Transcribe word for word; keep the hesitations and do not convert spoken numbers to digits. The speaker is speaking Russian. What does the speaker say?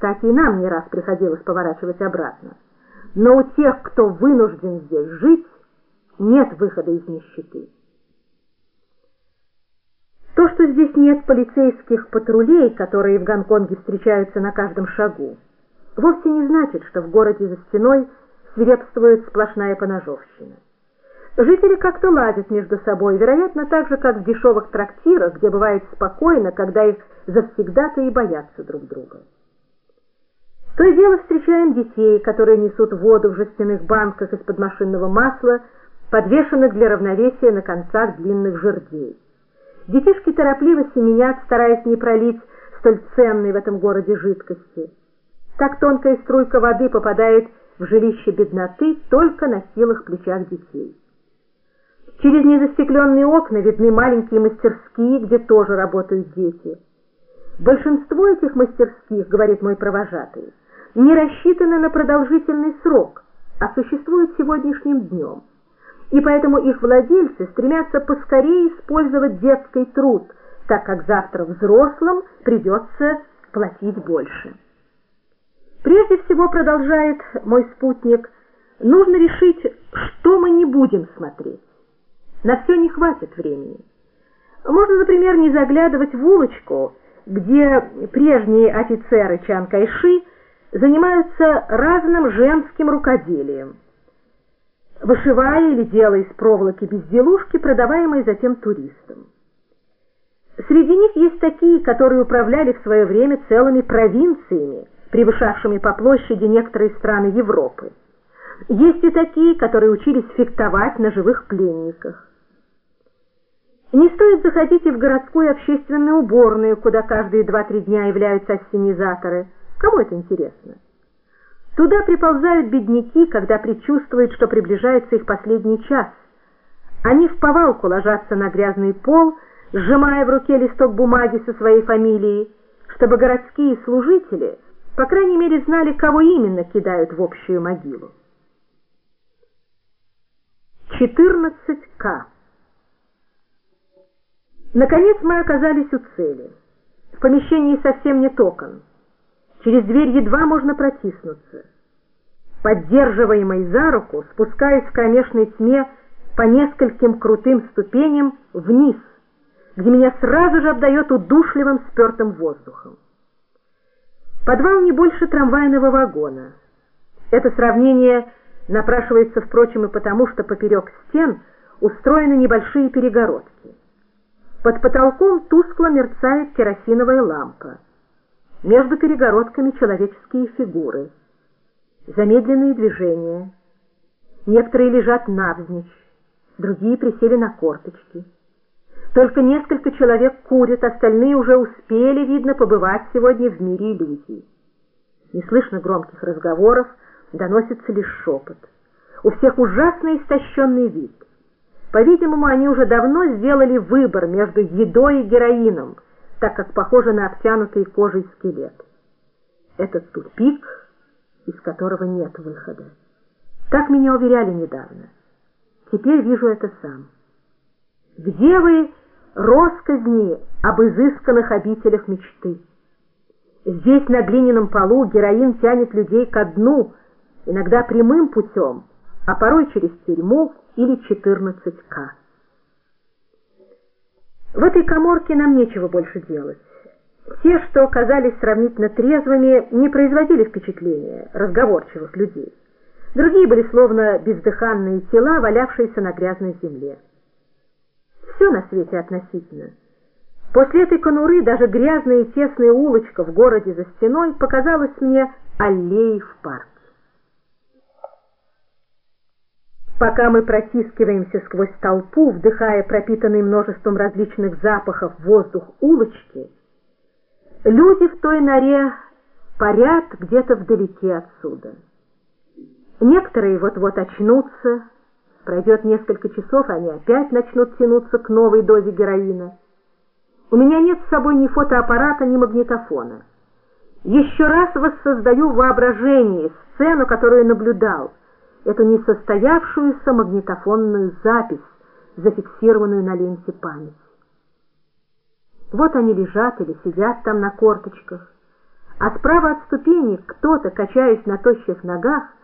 Кстати, и нам не раз приходилось поворачивать обратно. Но у тех, кто вынужден здесь жить, нет выхода из нищеты. То, что здесь нет полицейских патрулей, которые в Гонконге встречаются на каждом шагу, вовсе не значит, что в городе за стеной свирепствует сплошная поножовщина. Жители как-то ладят между собой, вероятно, так же, как в дешевых трактирах, где бывает спокойно, когда их завсегдаты и боятся друг друга. То и дело встречаем детей, которые несут воду в жестяных банках из-под машинного масла, подвешенных для равновесия на концах длинных жердей. Детишки торопливо семенят, стараясь не пролить столь ценной в этом городе жидкости. Так тонкая струйка воды попадает в жилище бедноты только на хилых плечах детей. Через незастекленные окна видны маленькие мастерские, где тоже работают дети. Большинство этих мастерских, говорит мой провожатый, не рассчитаны на продолжительный срок, а существуют сегодняшним днем. И поэтому их владельцы стремятся поскорее использовать детский труд, так как завтра взрослым придется платить больше. Прежде всего, продолжает мой спутник, нужно решить, что мы не будем смотреть. На все не хватит времени. Можно, например, не заглядывать в улочку, где прежние офицеры Чан Кайши занимаются разным женским рукоделием, вышивая или делая из проволоки безделушки, продаваемые затем туристам. Среди них есть такие, которые управляли в свое время целыми провинциями, превышавшими по площади некоторые страны Европы. Есть и такие, которые учились фехтовать на живых пленниках. Не стоит заходить и в городскую общественную уборную, куда каждые два-три дня являются ассенизаторы. Кому это интересно? Туда приползают бедняки, когда предчувствуют, что приближается их последний час. Они вповалку ложатся на грязный пол, сжимая в руке листок бумаги со своей фамилией, чтобы городские служители, по крайней мере, знали, кого именно кидают в общую могилу. четырнадцать ка. Наконец мы оказались у цели. В помещении совсем нет окон. Через дверь едва можно протиснуться. Поддерживаемый за руку, спускаясь в кромешной тьме по нескольким крутым ступеням вниз, где меня сразу же обдает удушливым спертым воздухом. Подвал не больше трамвайного вагона. Это сравнение напрашивается, впрочем, и потому, что поперек стен устроены небольшие перегородки. Под потолком тускло мерцает керосиновая лампа. Между перегородками человеческие фигуры. Замедленные движения. Некоторые лежат навзничь, другие присели на корточки. Только несколько человек курят, остальные уже успели, видно, побывать сегодня в мире иллюзий. Не слышно громких разговоров, доносится лишь шепот. У всех ужасно истощенный вид. По-видимому, они уже давно сделали выбор между едой и героином, так как похоже на обтянутый кожей скелет. Это тупик, из которого нет выхода. Так меня уверяли недавно. Теперь вижу это сам. Где вы, россказни об изысканных обителях мечты? Здесь на глиняном полу героин тянет людей ко дну, иногда прямым путем, а порой через тюрьму или четырнадцать ка. В этой каморке нам нечего больше делать. Те, что казались сравнительно трезвыми, не производили впечатления разговорчивых людей. Другие были словно бездыханные тела, валявшиеся на грязной земле. Все на свете относительно. После этой конуры даже грязная и тесная улочка в городе за стеной показалась мне аллеей в парке. Пока мы протискиваемся сквозь толпу, вдыхая пропитанный множеством различных запахов воздух улочки, люди в той норе парят где-то вдалеке отсюда. Некоторые вот-вот очнутся, пройдет несколько часов, они опять начнут тянуться к новой дозе героина. У меня нет с собой ни фотоаппарата, ни магнитофона. Еще раз воссоздаю в воображении сцену, которую наблюдал, эту несостоявшуюся магнитофонную запись, зафиксированную на ленте памяти. Вот они лежат или сидят там на корточках, а справа от ступенек кто-то, качаясь на тощих ногах,